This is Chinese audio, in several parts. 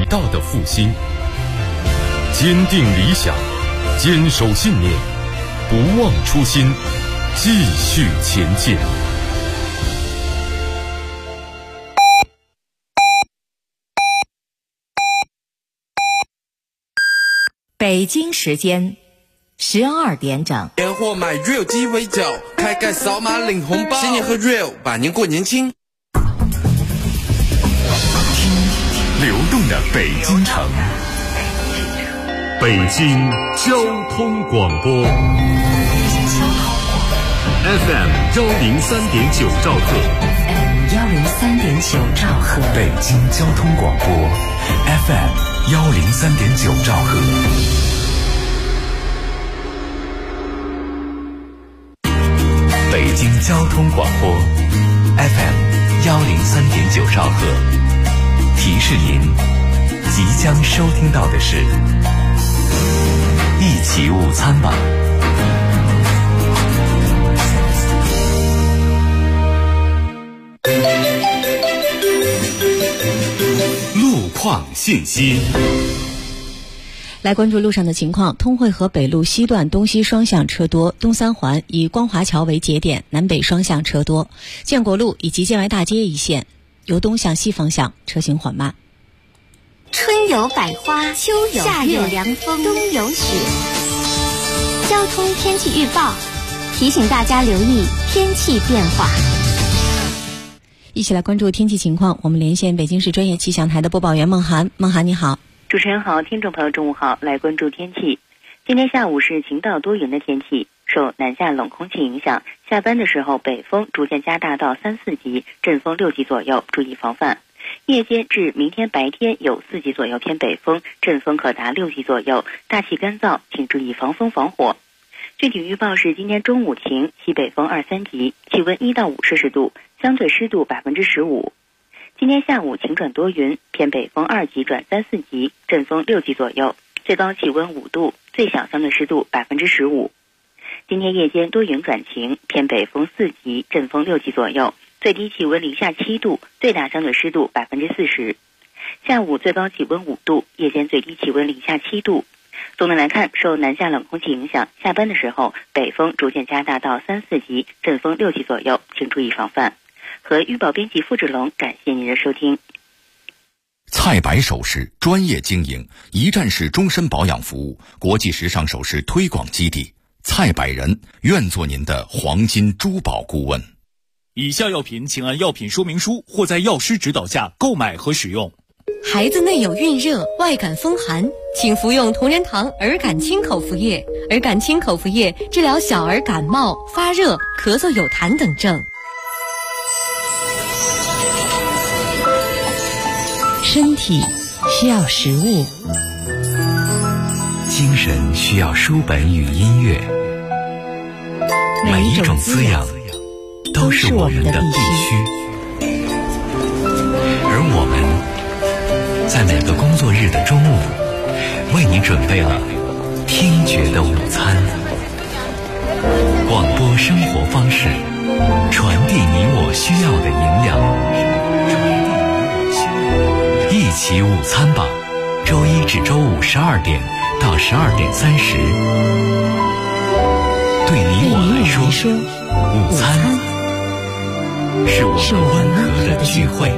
大的复兴。坚定理想，坚守信念，不忘初心，继续前进。 北京时间12点整。 年货买 Real 鸡尾酒，开盖扫码领红包，新年和 Real， 百年过年轻。 流动的北京城，北京交通广播 FM 103.9兆赫 103.9兆赫， 北京交通广播 FM 103.9兆赫。北京交通广播 FM 103.9兆赫。提示您，即将收听到的是一起午餐吧。路况信息。 来关注路上的情况。通惠河北路西段东西双向车多，东三环以光华桥为节点，南北双向车多。建国路以及建外大街一线由东向西方向车行缓慢。 春有百花，秋有月，夏有凉风，冬有雪。交通天气预报提醒大家留意天气变化。 一起来关注天气情况，我们连线北京市专业气象台的播报员孟涵。孟涵你好。 主持人好，听众朋友中午好，来关注天气。今天下午是晴到多云的天气，受南下冷空气影响，下班的时候北风逐渐加大到3、4级，阵风6级左右，注意防范。夜间至明天白天有4级左右偏北风，阵风可达6级左右，大气干燥，请注意防风防火。具体预报是今天中午晴，西北风2、3级，气温1到5摄氏度，相对湿度15%。今天下午晴转多云，偏北风2级转3、4级，阵风6级左右，最高气温5度，最小相对湿度15%。今天夜间多云转晴，偏北风4级，阵风6级左右，最低气温零下7度，最大相对湿度40%。下午最高气温5度，夜间最低气温零下7度。总的来看，受南下冷空气影响，下班的时候北风逐渐加大到3、4级，阵风6级左右，请注意防范。和预报编辑付志龙，感谢您的收听。 蔡白首饰专业经营，一站式终身保养服务，国际时尚首饰推广基地。蔡百人愿做您的黄金珠宝顾问。 以下药品请按药品说明书或在药师指导下购买和使用。 孩子内有孕热、外感风寒，请服用同仁堂儿感清口服液。儿感清口服液治疗小儿感冒、发热、咳嗽有痰等症。 身体需要食物， 精神需要书本与音乐，每一种滋养都是我们的必须。而我们在每个工作日的中午，为你准备了听觉的午餐。广播生活方式，传递你我需要的营养。一起午餐吧，周一至周五12点到12点30。对你我来说，午餐是我们温和的聚会。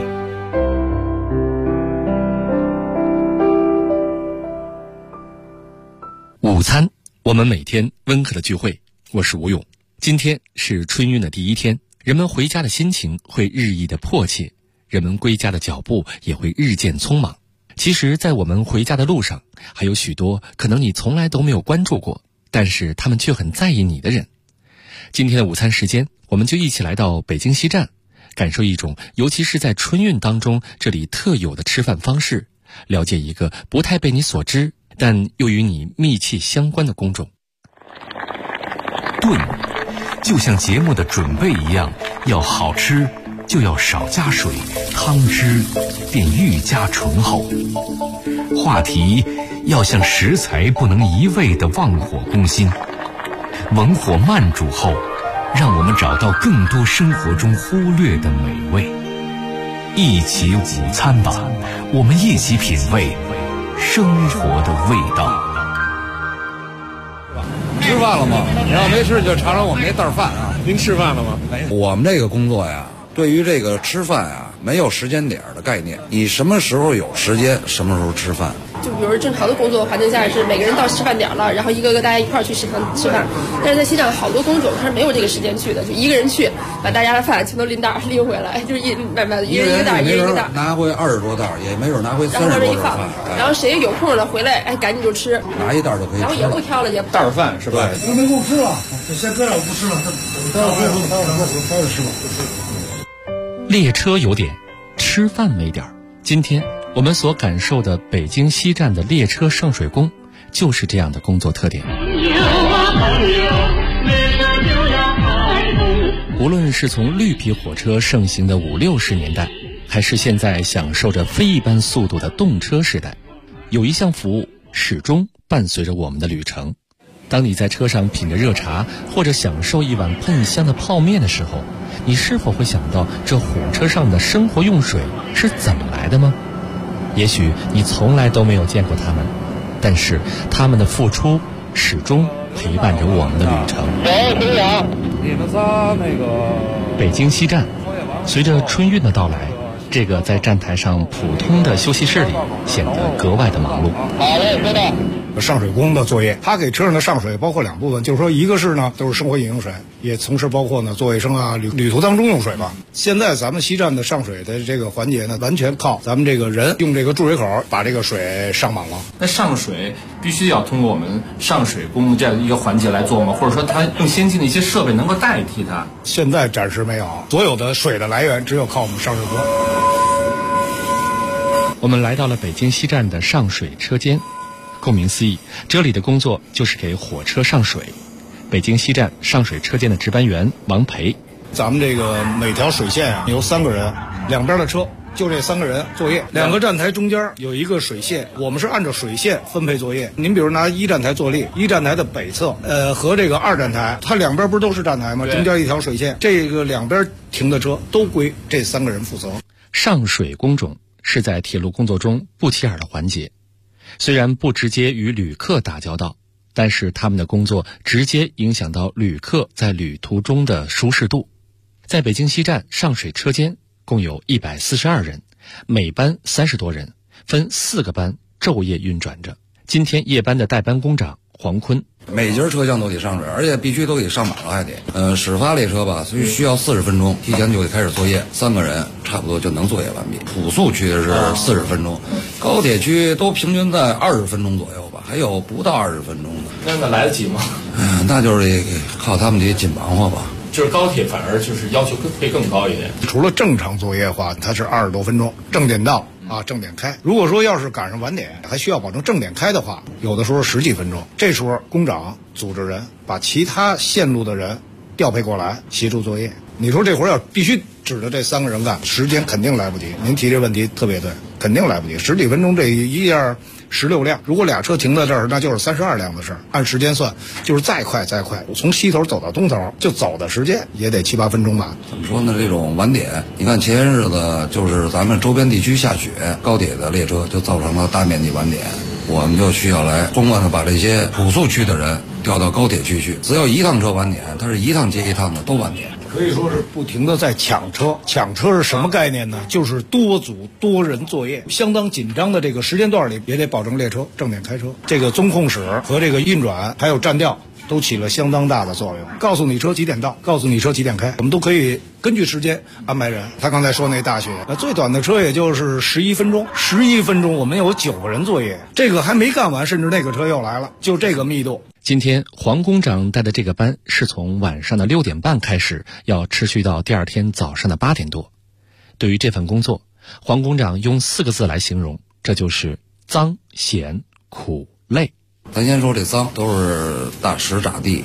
午餐，我们每天温和的聚会。我是吴勇。今天是春运的第一天，人们回家的心情会日益的迫切，人们归家的脚步也会日渐匆忙。其实在我们回家的路上，还有许多可能你从来都没有关注过，但是他们却很在意你的人。今天的午餐时间，我们就一起来到北京西站，感受一种尤其是在春运当中这里特有的吃饭方式，了解一个不太被你所知但又与你密切相关的工种。 炖就像节目的准备一样，要好吃就要少加水，汤汁便愈加醇厚。话题要像食材不能一味地忘火攻心，文火慢煮后，让我们找到更多生活中忽略的美味。 一起午餐吧，我们一起品味生活的味道。 吃饭了吗？你要没吃就尝尝我们这袋饭啊。 您吃饭了吗？ 我们这个工作呀，对于这个吃饭啊，没有时间点的概念，你什么时候有时间，什么时候吃饭。 就比如说正常的工作环境下是每个人到吃饭点了，然后一个个大家一块儿去食堂吃饭。但是在西藏好多工种他是没有这个时间去的，就一个人去把大家的饭全都拎袋拎回来，就是慢慢一人一个袋，一人一个袋， 拿回20多袋，也没准拿回30多袋饭。 然后谁有空了回来，哎，赶紧就吃， 拿一袋就可以吃。 然后也不挑了，也袋饭是吧？ 都没够吃了，先搁点不吃了，待会儿吃吧。 列车有点，吃饭没点儿。今天我们所感受的北京西站的列车上水工，就是这样的工作特点。无论是从绿皮火车盛行的50、60年代，还是现在享受着非一般速度的动车时代，有一项服务始终伴随着我们的旅程。当你在车上品着热茶，或者享受一碗喷香的泡面的时候，你是否会想到这火车上的生活用水是怎么来的吗？也许你从来都没有见过他们，但是他们的付出始终陪伴着我们的旅程。 你们仨那个北京西站，随着春运的到来，这个在站台上普通的休息室里显得格外的忙碌。 好嘞，知道。上水工的作业，他给车上的上水包括2部分，就是说一个是呢都是生活饮用水，也同时包括呢做卫生啊、旅途当中用水吧。现在咱们西站的上水的这个环节呢，完全靠咱们这个人用这个注水口把这个水上满了。 那上水必须要通过我们上水工这样一个环节来做吗？或者说它更先进的一些设备能够代替它？ 现在暂时没有，所有的水的来源只有靠我们上水工。 我们来到了北京西站的上水车间。顾名思义，这里的工作就是给火车上水。北京西站上水车间的值班员王培， 咱们这个每条水线啊有3个人，两边的车就这3个人作业，2个站台中间有一个水线，我们是按照水线分配作业。您比如拿1站台做例，1站台的北侧，和这个2站台，它两边不是都是站台吗？中间一条水线，这个两边停的车都归这3个人负责。 上水工种是在铁路工作中不起眼的环节。虽然不直接与旅客打交道，但是他们的工作直接影响到旅客在旅途中的舒适度。在北京西站上水车间共有142人，每班30多人，分4个班昼夜运转着。今天夜班的代班工长黄坤， 每节车厢都得上水，而且必须都得上满了，还得始发列车吧，所以需要40分钟，提前就得开始作业，3个人差不多就能作业完毕。普速区是40分钟，高铁区都平均在20分钟左右吧，还有不到20分钟的。 那来得及吗？ 那就是靠他们得紧忙活吧。 就是高铁反而就是要求会更高一点。 除了正常作业的话，它是20多分钟，正点到啊，正点开。如果说要是赶上晚点，还需要保证正点开的话，有的时候10几分钟。这时候工长组织人把其他线路的人调配过来协助作业。你说这活要必须指着这3个人干，时间肯定来不及。您提这问题特别对，肯定来不及。10几分钟这一下16辆，如果俩车停在这儿，那就是32辆的事儿。按时间算，就是再快，从西头走到东头，就走的时间也得7、8分钟吧。 怎么说呢？这种晚点，你看前些日子就是咱们周边地区下雪，高铁的列车就造成了大面积晚点。我们就需要来纵贯的把这些普速区的人调到高铁区去。只要一趟车晚点，它是一趟接一趟的都晚点。 可以说是不停的在抢车。抢车是什么概念呢？就是多组多人作业，相当紧张的这个时间段里，也得保证列车正点开车。这个综控室和这个运转还有站调都起了相当大的作用，告诉你车几点到，告诉你车几点开，我们都可以根据时间安排人。他刚才说那大雪，最短的车也就是11分钟，11分钟我们有9个人作业，这个还没干完，甚至那个车又来了，就这个密度。 今天黄工长带的这个班是从晚上的6点半开始，要持续到第2天早上的8点多。对于这份工作，黄工长用4个字来形容，这就是脏、咸、苦、累。 咱先说这脏，都是大石大地，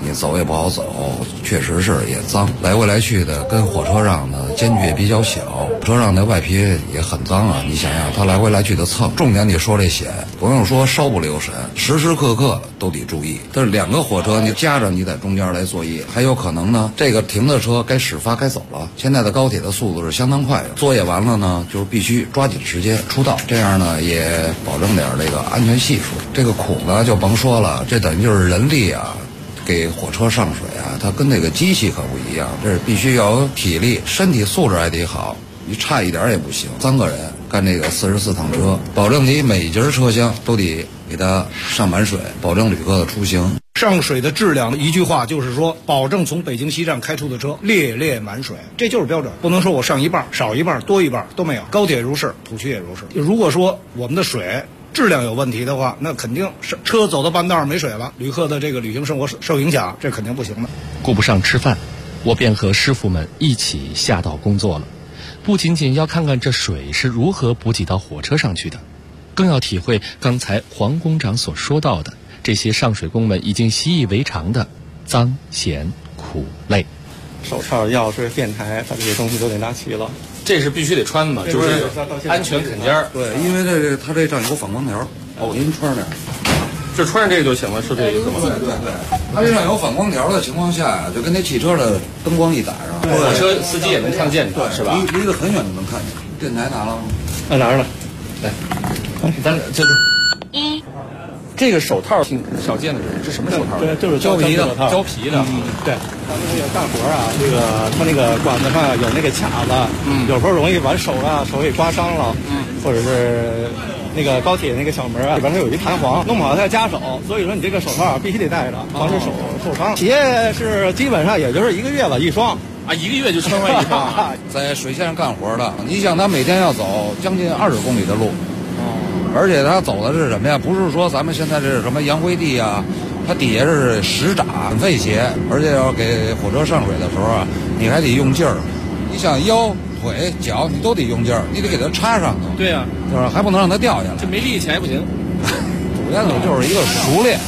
你走也不好走，确实是也脏，来回来去的，跟火车上呢间距也比较小，火车上的外皮也很脏啊。你想想，它来回来去的蹭，重点你说这险，不用说稍不留神，时时刻刻都得注意。但是2个火车你夹着你在中间来作业，还有可能呢，这个停的车该始发该走了。现在的高铁的速度是相当快的，作业完了呢，就是必须抓紧时间出道，这样呢也保证点这个安全系数。这个苦呢就甭说了，这等于就是人力啊。给火车上水啊，它跟那个机器可不一样，这是必须要有体力，身体素质还得好，你差一点也不行。3个人干这个44趟车，保证你每一节车厢都得给它上满水，保证旅客的出行。 上水的质量，一句话就是说，保证从北京西站开出的车列列满水，这就是标准，不能说我上一半、少一半、多一半都没有。高铁如是，土区也如是。如果说我们的水质量有问题的话，那肯定是车走到半道没水了，旅客的这个旅行生活受影响，这肯定不行的。 顾不上吃饭，我便和师傅们一起下道工作了。不仅仅要看看这水是如何补给到火车上去的，更要体会刚才黄工长所说到的这些上水工们已经习以为常的脏、咸、苦、累。 手套、钥匙、电台，把这些东西都得拿齐了。 这是必须得穿的嘛，就是安全肯尖儿。 对，因为它这上有反光条，我给您穿上。 就穿上这个就行了，是这意思吗？ 对，它这上有反光条的情况下，就跟那汽车的灯光一打上， 火车司机也能看见， 对， 是吧？ 离得很远就能看见。电台拿了吗？ 拿着了。 来，咱这个这个手套挺少见的，这什么手套？ 对，就是胶皮的， 胶皮的。 对，咱们这个干活啊，这个它那个管子上有那个卡子，有时候容易把手给刮伤了，或者是那个高铁那个小门啊，里边它有一弹簧，弄不好它要夹手，所以说你这个手套必须得戴着，防止手受伤。鞋是基本上也就是1个月吧，一双啊，1个月就穿完一双。 在水线上干活的，你想他每天要走将近20公里的路。而且他走的是什么呀？不是说咱们现在这是什么洋灰地啊，它底下是石闸，很费鞋。而且要给火车上水的时候啊，你还得用劲儿。你想腰、腿、脚，你都得用劲儿，你得给它插上头。 对呀， 是吧？还不能让它掉下来。 这没力气还不行。 主要的就是一个熟练。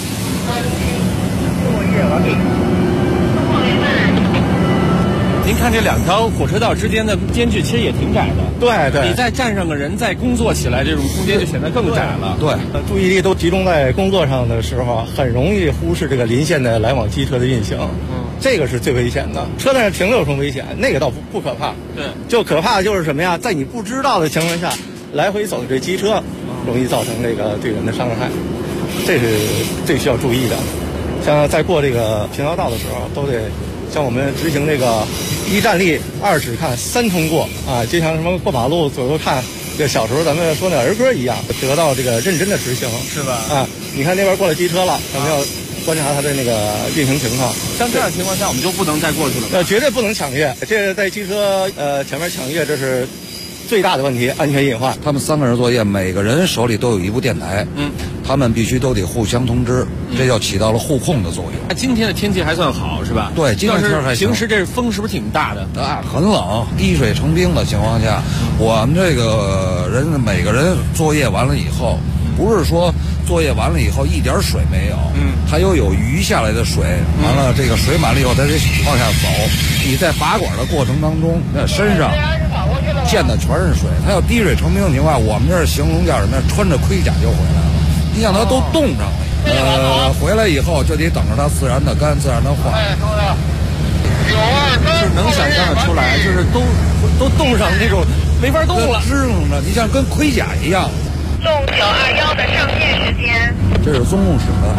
您看这2条火车道之间的间距其实也挺窄的。 对， 你再站上个人再工作起来，这种空间就显得更窄了。 对， 注意力都集中在工作上的时候，很容易忽视这个邻线的来往机车的运行。这个是最危险的。车在那停留有什么危险？那个倒不可怕。 对， 就可怕的就是什么呀？在你不知道的情况下，来回走的这机车，容易造成这个对人的伤害，这是最需要注意的。像在过这个平交道的时候，都得像我们执行这个1站立、2只看、3通过啊，就像什么过马路左右看，这小时候咱们说那儿歌一样，得到这个认真的执行， 是吧？ 啊，你看那边过来机车了，咱们要观察它的那个运行情况。 像这样情况下，我们就不能再过去了。 绝对不能抢越，这在机车前面抢越，这是最大的问题，安全隐患。 他们3个人作业，每个人手里都有一部电台，他们必须都得互相通知，这就起到了互控的作用。 那今天的天气还算好，是吧？ 对，今天天还行。 平时这风是不是挺大的？ 啊，很冷，滴水成冰的情况下，我们这个人每个人作业完了以后，不是说作业完了以后一点水没有，它又有余下来的水，完了这个水满了以后，它得往下走。你在拔管的过程当中，那身上溅的全是水，它要滴水成冰的情况下，我们这形容叫什么？穿着盔甲就回来了。你想它都冻上了，回来以后就得等着它自然的干，自然的化。 就是能想象的出来，就是都冻上那种没法动了， 支棱着，你像跟盔甲一样。 送921的上线时间， 这是中共省的。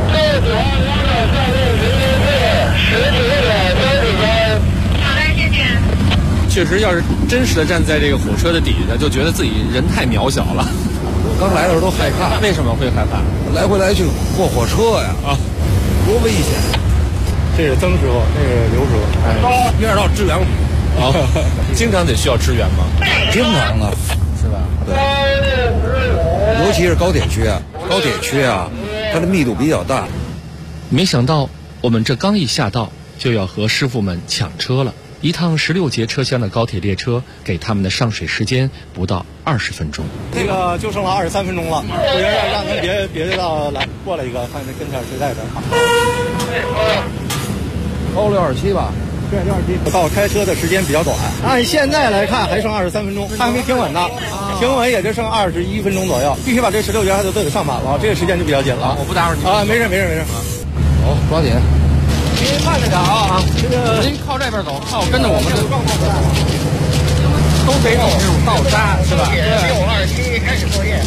好的，谢谢。 确实，要是真实的站在这个火车的底下，就觉得自己人太渺小了。 我刚来的时候都害怕。 为什么会害怕？ 来回来去过火车呀，多危险！ 这是曾师傅，那是刘师傅。 1、2道支援经常得需要支援吗？ 经常的， 是吧？ 对。尤其是高铁区啊，它的密度比较大。 没想到我们这刚一下道，就要和师傅们抢车了。一趟16节车厢的高铁列车，给他们的上水时间不到20分钟。 这个就剩了23分钟了，我让他别到来过来一个，看这跟前谁在这儿。 高627吧。 对，627。到开车的时间比较短，按现在来看还剩23分钟，还没停稳呢，停稳也就剩21分钟左右，必须把这16节还都得上满了，这个时间就比较紧了。 我不打扰你啊，没事。 好，抓紧。 您慢着点啊！这个您靠这边走，靠跟着我们都得走这种道渣是吧？对。627开始作业。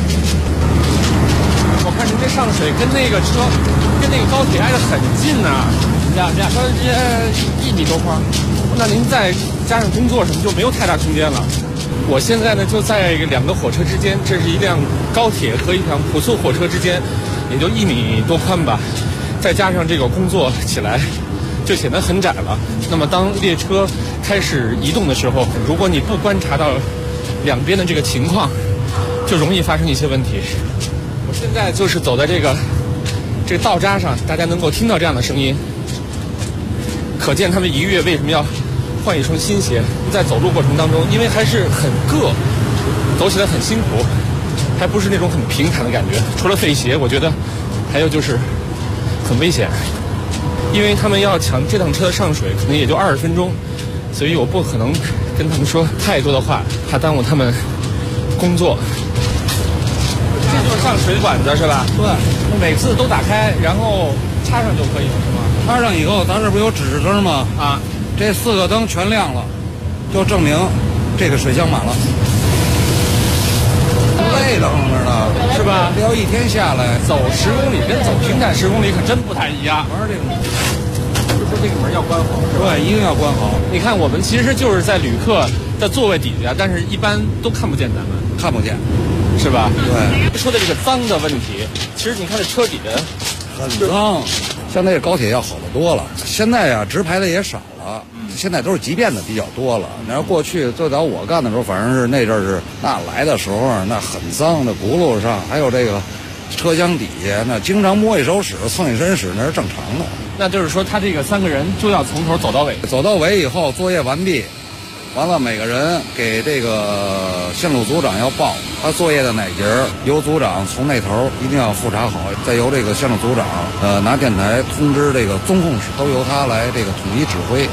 我看您这上水跟那个车，跟那个高铁挨得很近呐，俩车之间1米多宽。那您再加上工作什么，就没有太大空间了。我现在呢就在2个火车之间，这是一辆高铁和一辆普速火车之间，也就1米多宽吧。再加上这个工作起来，就显得很窄了。那么当列车开始移动的时候，如果你不观察到两边的这个情况，就容易发生一些问题。我现在就是走在这个道渣上，大家能够听到这样的声音，可见他们1个月为什么要换一双新鞋。在走路过程当中，因为还是很硌，走起来很辛苦，还不是那种很平坦的感觉。除了费鞋，我觉得还有就是很危险，因为他们要抢这趟车的上水，可能也就20分钟，所以我不可能跟他们说太多的话，怕耽误他们工作。这就是上水管子是吧？ 对， 每次都打开，然后插上就可以了，是吗？ 插上以后，咱这不有指示灯吗？ 啊， 这4个灯全亮了，就证明这个水箱满了。累得慌着呢， 是吧？ 要一天下来走10公里跟走平坦10公里可真不太一样。 玩这种， 就说这个门要关好，是吧？ 对，一定要关好。 你看，我们其实就是在旅客的座位底下，但是一般都看不见咱们， 看不见， 是吧？ 对。 说的这个脏的问题，其实你看这车底下很脏，相对高铁要好得多了。现在呀，直排的也少了。现在都是急变的比较多了。然后过去最早我干的时候，反正是那阵儿是那来的时候，那很脏的轱辘上，还有这个车厢底下，那经常摸一手屎、蹭一身屎，那是正常的。 那就是说，他这个3个人就要从头走到尾， 走到尾以后作业完毕，完了每个人给这个线路组长要报他作业的哪节儿，由组长从那头一定要复查好，再由这个线路组长拿电台通知这个综控室，都由他来这个统一指挥。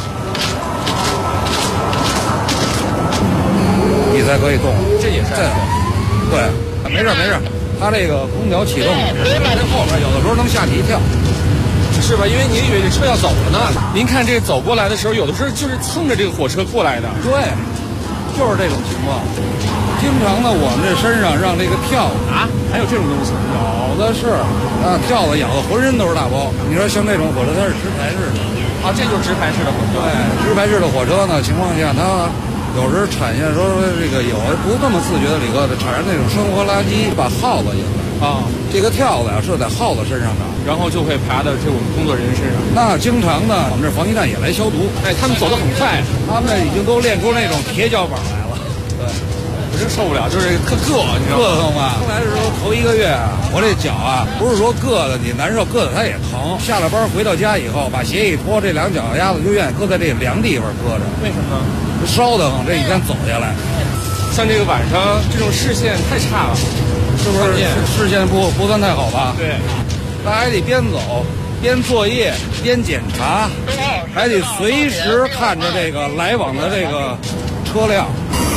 你才可以动， 这也是对，没事，它这个空调启动在后边，有的时候能吓你一跳， 是吧？因为您以为这车要走了呢。您看这走过来的时候，有的时候就是蹭着这个火车过来的。 对，就是这种情况。经常呢，我们这身上让这个跳啊，还有这种东西， 有的是啊，跳蚤咬的浑身都是大包。你说像这种火车，它是直排式的啊，这就是直排式的火车。 对，直排式的火车呢，情况下它。有时产现说这个有不那么自觉的旅客产生那种生活垃圾，把耗子引来啊， 这个跳蚤呀是在耗子身上的， 然后就会爬到这我们工作人员身上。 那经常呢，我们这防疫站也来消毒。 哎，他们走得很快， 他们已经都练出那种铁脚板来了。对， 我真受不了，就是特硌，你知道吗？ 硌得慌吗？刚来的时候头1个月啊，我这脚啊不是说硌得你难受，硌得它也疼。下了班回到家以后，把鞋一脱，这2脚丫子就愿意搁在这凉地方搁着。 为什么呢？ 烧得慌，这一天走下来， 像这个晚上这种视线太差了， 是不是？视线不算太好吧？ 对， 大家还得边走边作业边检查，还得随时看着这个来往的这个车辆。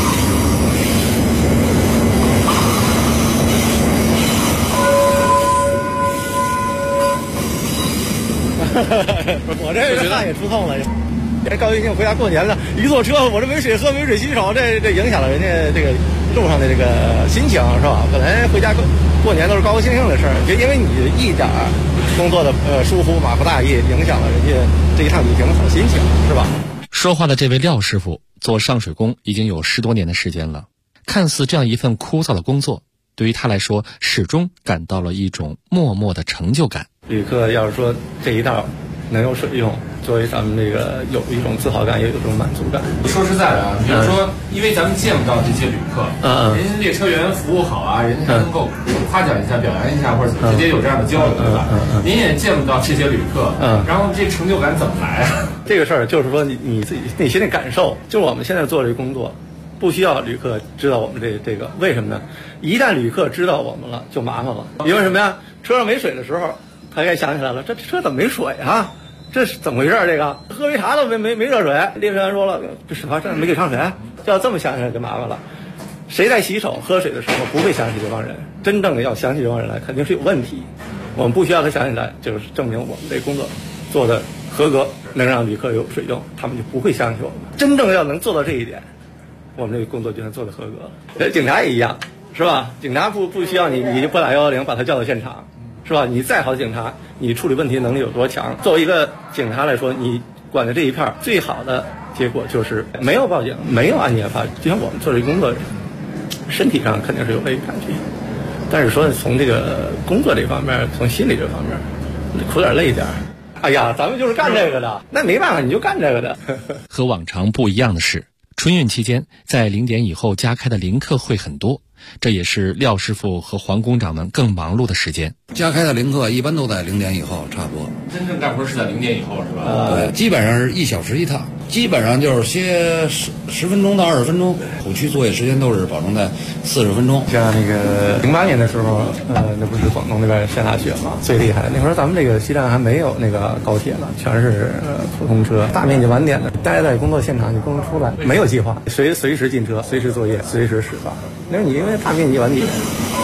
我这汗也出透了。高兴回家过年了，一坐车我这没水喝没水洗手，这影响了人家这个路上的这个心情，是吧？本来回家过年都是高高兴兴的事儿，就因为你一点工作的疏忽马虎大意，影响了人家这一趟旅行的好心情，是吧？ 说话的这位廖师傅做上水工已经有10多年的时间了，看似这样一份枯燥的工作，对于他来说始终感到了一种默默的成就感。 旅客要是说这一道能有水用，作为咱们这个有一种自豪感，也有一种满足感。 说实在的啊，比如说，因为咱们见不到这些旅客，人家列车员服务好啊，人家还能够夸奖一下、表扬一下，或者直接有这样的交流，对吧？您也见不到这些旅客，然后这成就感怎么来啊？ 这个事儿就是说你自己内心的感受，就是我们现在做这个工作，不需要旅客知道我们这个，为什么呢？一旦旅客知道我们了，就麻烦了。因为什么呀？车上没水的时候，他该想起来了，这车怎么没水啊？ 这是怎么回事？这个喝杯茶都没热水，列车员说了，这水发站没给上水，就要这么想想就麻烦了。谁在洗手喝水的时候不会想起这帮人？真正的要想起这帮人来，肯定是有问题。我们不需要他想起来，就是证明我们这工作做的合格，能让旅客有水用，他们就不会想起我们。真正要能做到这一点，我们这个工作就算做的合格。警察也一样，是吧？警察不需要你就拨打110把他叫到现场，是吧？你再好的警察，你处理问题能力有多强？作为一个警察来说，你管的这一片最好的结果就是没有报警，没有案件发，就像我们做这工作，身体上肯定是有累感觉，但是说从这个工作这方面，从心理这方面，苦点累点。哎呀，咱们就是干这个的，那没办法，你就干这个的。 和往常不一样的是，春运期间在0点以后加开的临客会很多，这也是廖师傅和黄工长们更忙碌的时间。 加开的临客一般都在0点以后，差不多。 真正干活是在0点以后，是吧？ 对，基本上是1小时一趟，基本上就是歇10分钟到20分钟，补区作业时间都是保证在40分钟。 像那个08年的时候，那不是广东那边下大雪嘛，最厉害。那会儿咱们这个西站还没有那个高铁呢，全是普通车，大面积晚点的，待在工作现场你不能出来，没有计划，随时进车，随时作业，随时始发。那你因为大面积晚点。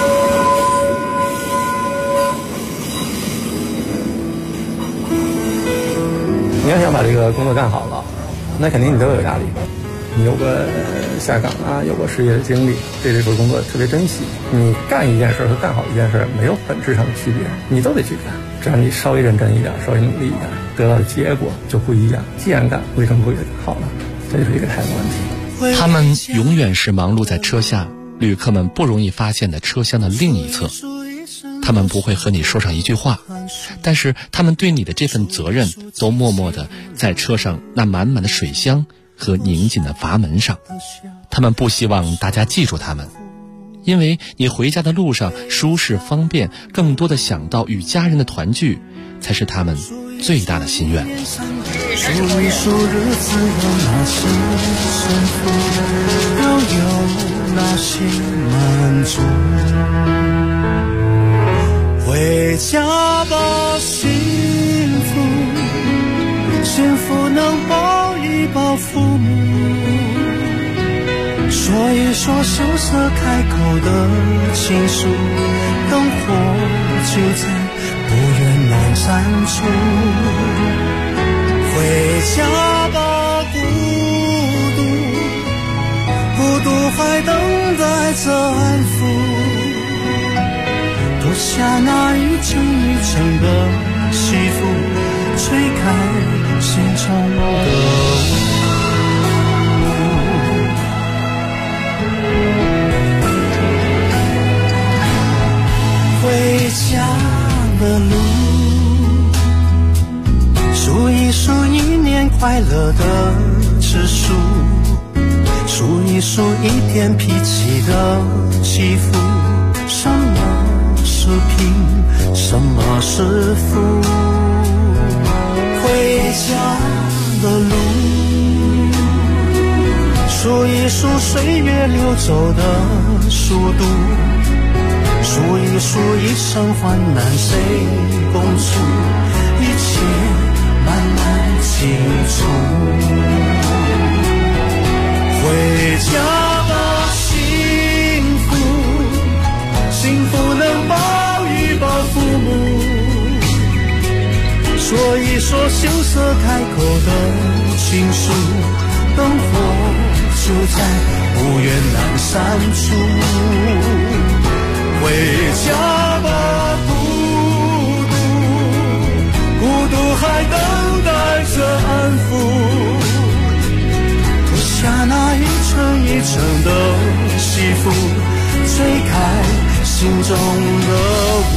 你要想把这个工作干好了，那肯定你都有压力。你有个下岗啊，有过失业的经历，对这份工作特别珍惜。你干一件事和干好一件事没有本质上的区别，你都得去干。只要你稍微认真一点，稍微努力一点，得到的结果就不一样。既然干，为什么不会好呢？这就是一个态度问题。 他们永远是忙碌在车下，旅客们不容易发现的车厢的另一侧。他们不会和你说上一句话，但是他们对你的这份责任都默默地在车上那满满的水箱和拧紧的阀门上。他们不希望大家记住他们，因为你回家的路上舒适方便，更多的想到与家人的团聚，才是他们最大的心愿。 数一数日子有哪些幸福，又有哪些满足？回家吧，幸福，幸福能抱一抱父母，说一说羞涩开口的情书，灯火就在不远南山处。回家吧，孤独还等待着安抚，脱下那一层一层的西服，吹开心中的雾。回家的路，数一数一年快乐的指数，数一数一天脾气的起伏，什么是贫，什么是富？回家的路，数一数岁月流走的速度，数一数一生患难谁共处，一切慢慢清楚。回家吧，幸福，幸福能抱一抱父母，说一说羞涩开口的情书，灯火就在不远南山处。回家吧，孤独还等待着安抚，脱下那一层一层的西服，吹开心中的雾。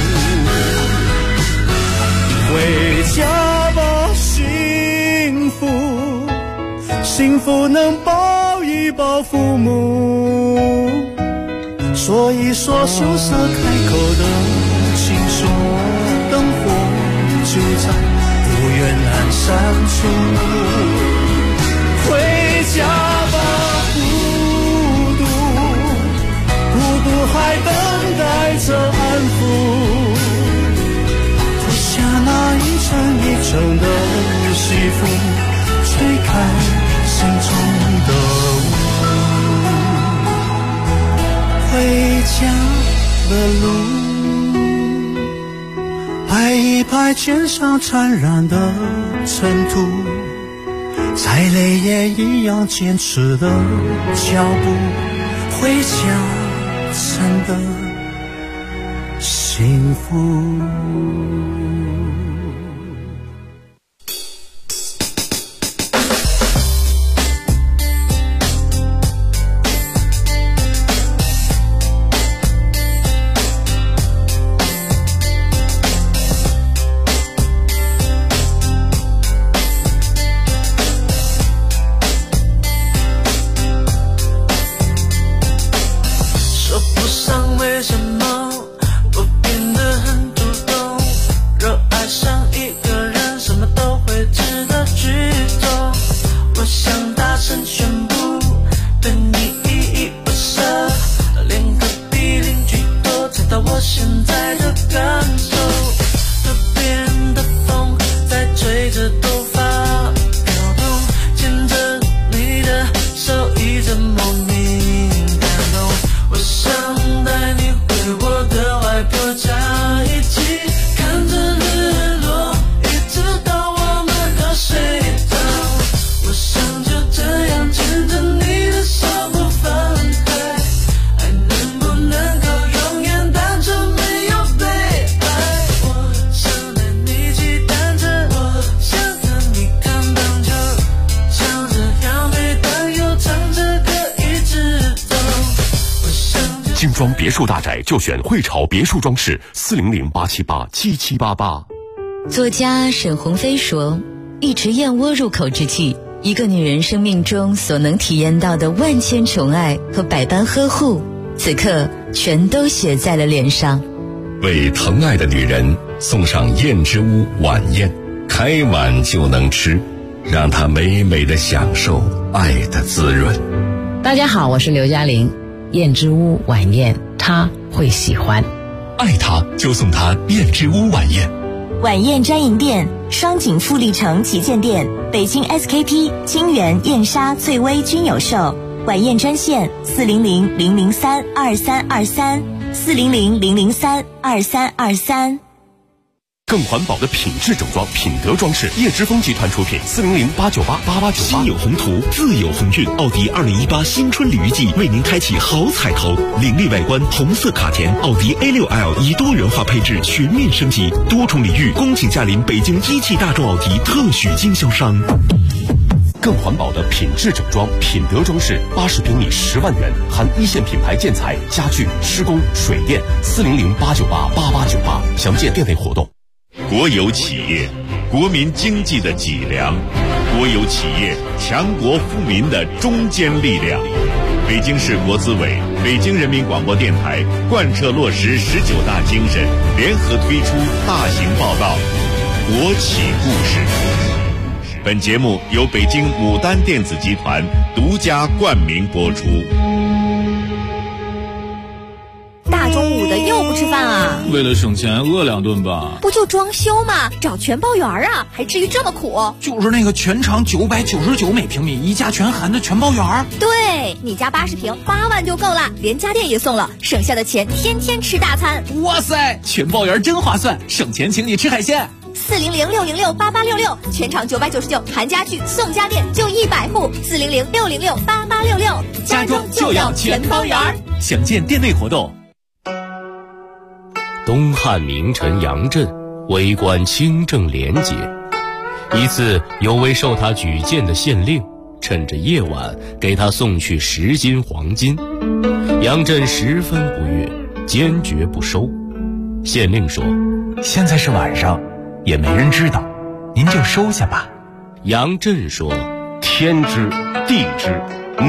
回家吧，幸福，幸福能抱一抱父母，说一说羞涩开口的情书，灯火就在不远南山处。回家吧，孤独还等待着安抚，脱下那一层一层的的路，拍一拍肩上缠染的尘土，再累也一样坚持的脚步，回家真的幸福。 精装别墅大宅就选汇潮别墅装饰，400-878-7788。 作家沈鸿飞说，一池燕窝入口之际，一个女人生命中所能体验到的万千宠爱和百般呵护，此刻全都写在了脸上。 为疼爱的女人送上燕之屋晚宴，开碗就能吃，让她美美的享受爱的滋润。 大家好，我是刘嘉玲。燕之屋晚宴，她会喜欢。 爱她就送她燕之屋晚宴。 晚宴专营店：双井富力城旗舰店、北京 SKP、金源、燕莎、翠微均有售。晚宴专线：400-003-2323，400-003-2323。 更环保的品质整装，品德装饰，叶之峰集团出品，400-898-8898。 心有宏图，自有鸿运。奥迪2018新春鲤鱼季为您开启好彩头，凌厉外观，红色卡钿，奥迪 A6L 以多元化配置全面升级，多重礼遇，恭请驾临北京一汽大众奥迪特许经销商。 更环保的品质整装，品德装饰，80平米10万元，含一线品牌建材、家具、施工、水电。400-898-8898，详见店内活动。 国有企业，国民经济的脊梁；国有企业，强国富民的中坚力量。北京市国资委、北京人民广播电台贯彻落实19大精神，联合推出大型报道《国企故事》。本节目由北京牡丹电子集团独家冠名播出。 大中午的又不吃饭啊？ 为了省钱饿2顿吧。 不就装修吗？找全包园啊，还至于这么苦？ 就是那个全长999每平米，一价全含的全包园。 对，你家80平8万就够了，连家电也送了，省下的钱天天吃大餐。 哇塞，全包园真划算，省钱请你吃海鲜。 400-606-8866，全场999，含家具送家电，就100户。400-606-8866， 家装就要全包园。 详见店内活动。 东汉名臣杨震为官清正廉洁，一次有位受他举荐的县令趁着夜晚给他送去10斤黄金，杨震十分不悦，坚决不收。县令说：“ 现在是晚上，也没人知道，您就收下吧。” 杨震说：“ 天知地知，